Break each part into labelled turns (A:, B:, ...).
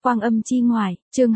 A: Quang Âm Chi Ngoại, chương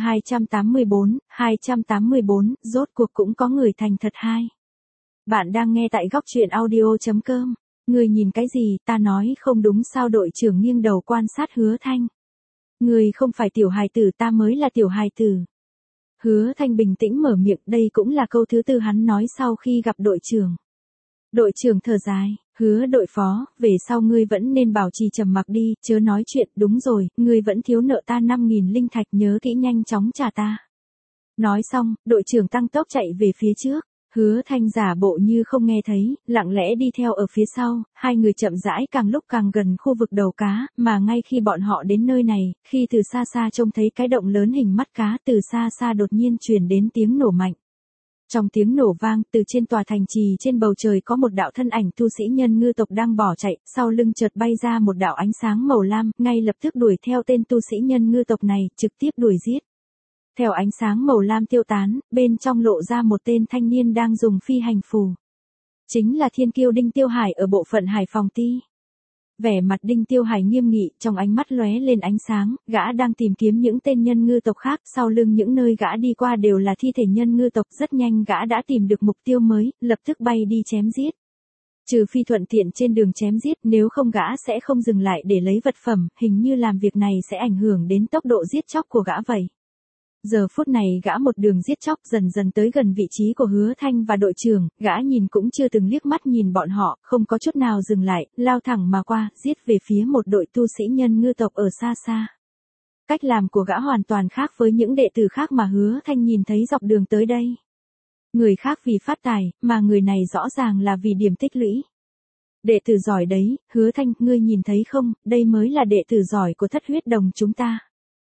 A: 284, rốt cuộc cũng có người thành thật hai. Bạn đang nghe tại góc truyện audio.com. Người nhìn cái gì, ta nói không đúng sao? Đội trưởng nghiêng đầu quan sát Hứa Thanh. Người không phải tiểu hài tử, ta mới là tiểu hài tử. Hứa Thanh bình tĩnh mở miệng, đây cũng là câu thứ tư hắn nói sau khi gặp đội trưởng. Đội trưởng thở dài, Hứa đội phó, về sau ngươi vẫn nên bảo trì trầm mặc đi, chớ nói chuyện. Đúng rồi, ngươi vẫn thiếu nợ ta 5.000 linh thạch, nhớ kỹ nhanh chóng trả ta. Nói xong, đội trưởng tăng tốc chạy về phía trước. Hứa Thanh giả bộ như không nghe thấy, lặng lẽ đi theo ở phía sau. Hai người chậm rãi càng lúc càng gần khu vực đầu cá, mà ngay khi bọn họ đến nơi này, khi từ xa xa trông thấy cái động lớn hình mắt cá, từ xa xa đột nhiên truyền đến tiếng nổ mạnh. Trong tiếng nổ vang, từ trên tòa thành trì trên bầu trời có một đạo thân ảnh tu sĩ nhân ngư tộc đang bỏ chạy, sau lưng chợt bay ra một đạo ánh sáng màu lam, ngay lập tức đuổi theo tên tu sĩ nhân ngư tộc này, trực tiếp đuổi giết. Theo ánh sáng màu lam tiêu tán, bên trong lộ ra một tên thanh niên đang dùng phi hành phù. Chính là thiên kiêu Đinh Tiêu Hải ở bộ phận Hải Phòng Ti. Vẻ mặt Đinh Tiêu Hải nghiêm nghị, trong ánh mắt lóe lên ánh sáng, gã đang tìm kiếm những tên nhân ngư tộc khác, sau lưng những nơi gã đi qua đều là thi thể nhân ngư tộc, rất nhanh gã đã tìm được mục tiêu mới, lập tức bay đi chém giết. Trừ phi thuận tiện trên đường chém giết, nếu không gã sẽ không dừng lại để lấy vật phẩm, hình như làm việc này sẽ ảnh hưởng đến tốc độ giết chóc của gã vậy. Giờ phút này gã một đường giết chóc dần dần tới gần vị trí của Hứa Thanh và đội trưởng, gã nhìn cũng chưa từng liếc mắt nhìn bọn họ, không có chút nào dừng lại, lao thẳng mà qua, giết về phía một đội tu sĩ nhân ngư tộc ở xa xa. Cách làm của gã hoàn toàn khác với những đệ tử khác mà Hứa Thanh nhìn thấy dọc đường tới đây. Người khác vì phát tài, mà người này rõ ràng là vì điểm tích lũy. Đệ tử giỏi đấy, Hứa Thanh, ngươi nhìn thấy không, đây mới là đệ tử giỏi của Thất Huyết Đồng chúng ta.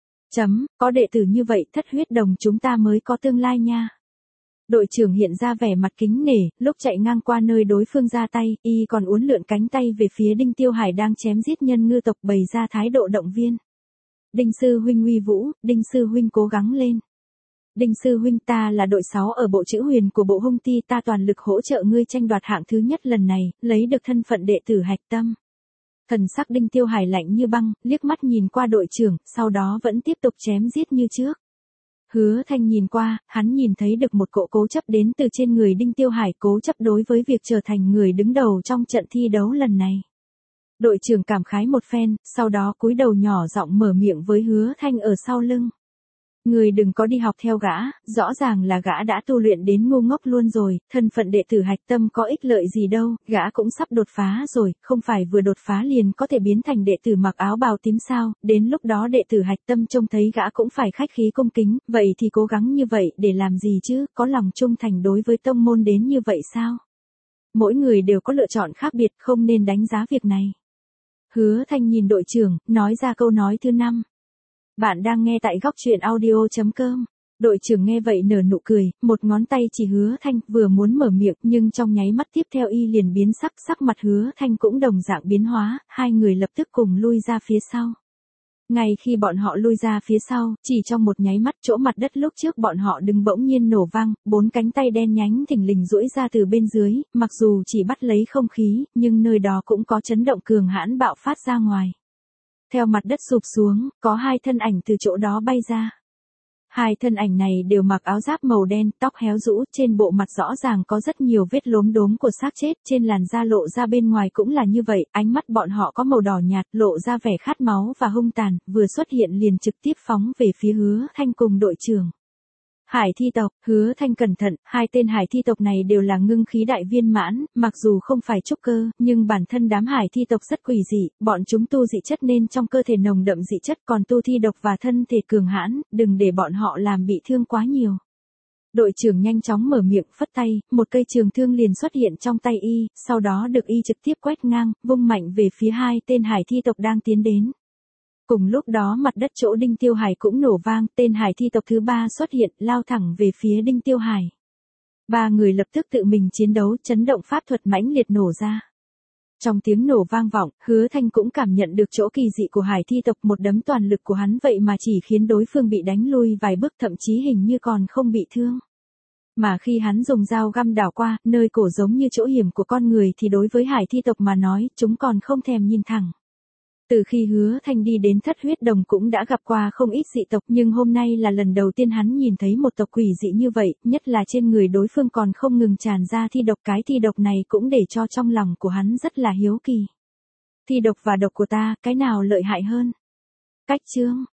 A: Có đệ tử như vậy, Thất Huyết Đồng chúng ta mới có tương lai nha. Đội trưởng hiện ra vẻ mặt kính nể, lúc chạy ngang qua nơi đối phương ra tay, y còn uốn lượn cánh tay về phía Đinh Tiêu Hải đang chém giết nhân ngư tộc, bày ra thái độ động viên. Đinh sư huynh uy vũ, Đinh sư huynh cố gắng lên. Đinh sư huynh, ta là đội 6 ở bộ chữ huyền của bộ Hung Ti, ta toàn lực hỗ trợ ngươi tranh đoạt hạng thứ nhất lần này, lấy được thân phận đệ tử hạch tâm. Thần sắc Đinh Tiêu Hải lạnh như băng, liếc mắt nhìn qua đội trưởng, sau đó vẫn tiếp tục chém giết như trước. Hứa Thanh nhìn qua, hắn nhìn thấy được một cỗ cố chấp đến từ trên người Đinh Tiêu Hải, cố chấp đối với việc trở thành người đứng đầu trong trận thi đấu lần này. Đội trưởng cảm khái một phen, sau đó cúi đầu nhỏ giọng mở miệng với Hứa Thanh ở sau lưng. Người đừng có đi học theo gã, rõ ràng là gã đã tu luyện đến ngu ngốc luôn rồi, thân phận đệ tử hạch tâm có ích lợi gì đâu, gã cũng sắp đột phá rồi, không phải vừa đột phá liền có thể biến thành đệ tử mặc áo bào tím sao, đến lúc đó đệ tử hạch tâm trông thấy gã cũng phải khách khí cung kính, vậy thì cố gắng như vậy để làm gì chứ, có lòng trung thành đối với tông môn đến như vậy sao? Mỗi người đều có lựa chọn khác biệt, không nên đánh giá việc này. Hứa Thanh nhìn đội trưởng, nói ra câu nói thứ 5. Bạn đang nghe tại góc truyện audio.com. Đội trưởng nghe vậy nở nụ cười, một ngón tay chỉ Hứa Thanh, vừa muốn mở miệng, nhưng trong nháy mắt tiếp theo y liền biến sắc, sắc mặt Hứa Thanh cũng đồng dạng biến hóa, hai người lập tức cùng lui ra phía sau. Ngay khi bọn họ lui ra phía sau, chỉ trong một nháy mắt, chỗ mặt đất lúc trước bọn họ đứng bỗng nhiên nổ vang, 4 cánh tay đen nhánh thình lình duỗi ra từ bên dưới, mặc dù chỉ bắt lấy không khí, nhưng nơi đó cũng có chấn động cường hãn bạo phát ra ngoài. Theo mặt đất sụp xuống, có 2 thân ảnh từ chỗ đó bay ra. 2 thân ảnh này đều mặc áo giáp màu đen, tóc héo rũ, trên bộ mặt rõ ràng có rất nhiều vết lốm đốm của xác chết, trên làn da lộ ra bên ngoài cũng là như vậy, ánh mắt bọn họ có màu đỏ nhạt, lộ ra vẻ khát máu và hung tàn, vừa xuất hiện liền trực tiếp phóng về phía Hứa Thanh cùng đội trưởng. Hải thi tộc, Hứa Thanh cẩn thận, 2 tên hải thi tộc này đều là ngưng khí đại viên mãn, mặc dù không phải trúc cơ, nhưng bản thân đám hải thi tộc rất quỷ dị, bọn chúng tu dị chất nên trong cơ thể nồng đậm dị chất, còn tu thi độc và thân thể cường hãn, đừng để bọn họ làm bị thương quá nhiều. Đội trưởng nhanh chóng mở miệng phất tay, một cây trường thương liền xuất hiện trong tay y, sau đó được y trực tiếp quét ngang, vung mạnh về phía 2 tên hải thi tộc đang tiến đến. Cùng lúc đó mặt đất chỗ Đinh Tiêu Hải cũng nổ vang, tên hải thi tộc thứ 3 xuất hiện, lao thẳng về phía Đinh Tiêu Hải. 3 người lập tức tự mình chiến đấu, chấn động pháp thuật mãnh liệt nổ ra. Trong tiếng nổ vang vọng, Hứa Thanh cũng cảm nhận được chỗ kỳ dị của hải thi tộc, một đấm toàn lực của hắn vậy mà chỉ khiến đối phương bị đánh lui vài bước, thậm chí hình như còn không bị thương. Mà khi hắn dùng dao găm đảo qua, nơi cổ giống như chỗ hiểm của con người thì đối với hải thi tộc mà nói, chúng còn không thèm nhìn thẳng. Từ khi Hứa Thanh đi đến Thất Huyết Đồng cũng đã gặp qua không ít dị tộc, nhưng hôm nay là lần đầu tiên hắn nhìn thấy một tộc quỷ dị như vậy, nhất là trên người đối phương còn không ngừng tràn ra thi độc, cái thi độc này cũng để cho trong lòng của hắn rất là hiếu kỳ. Thi độc và độc của ta, cái nào lợi hại hơn? Cách Chương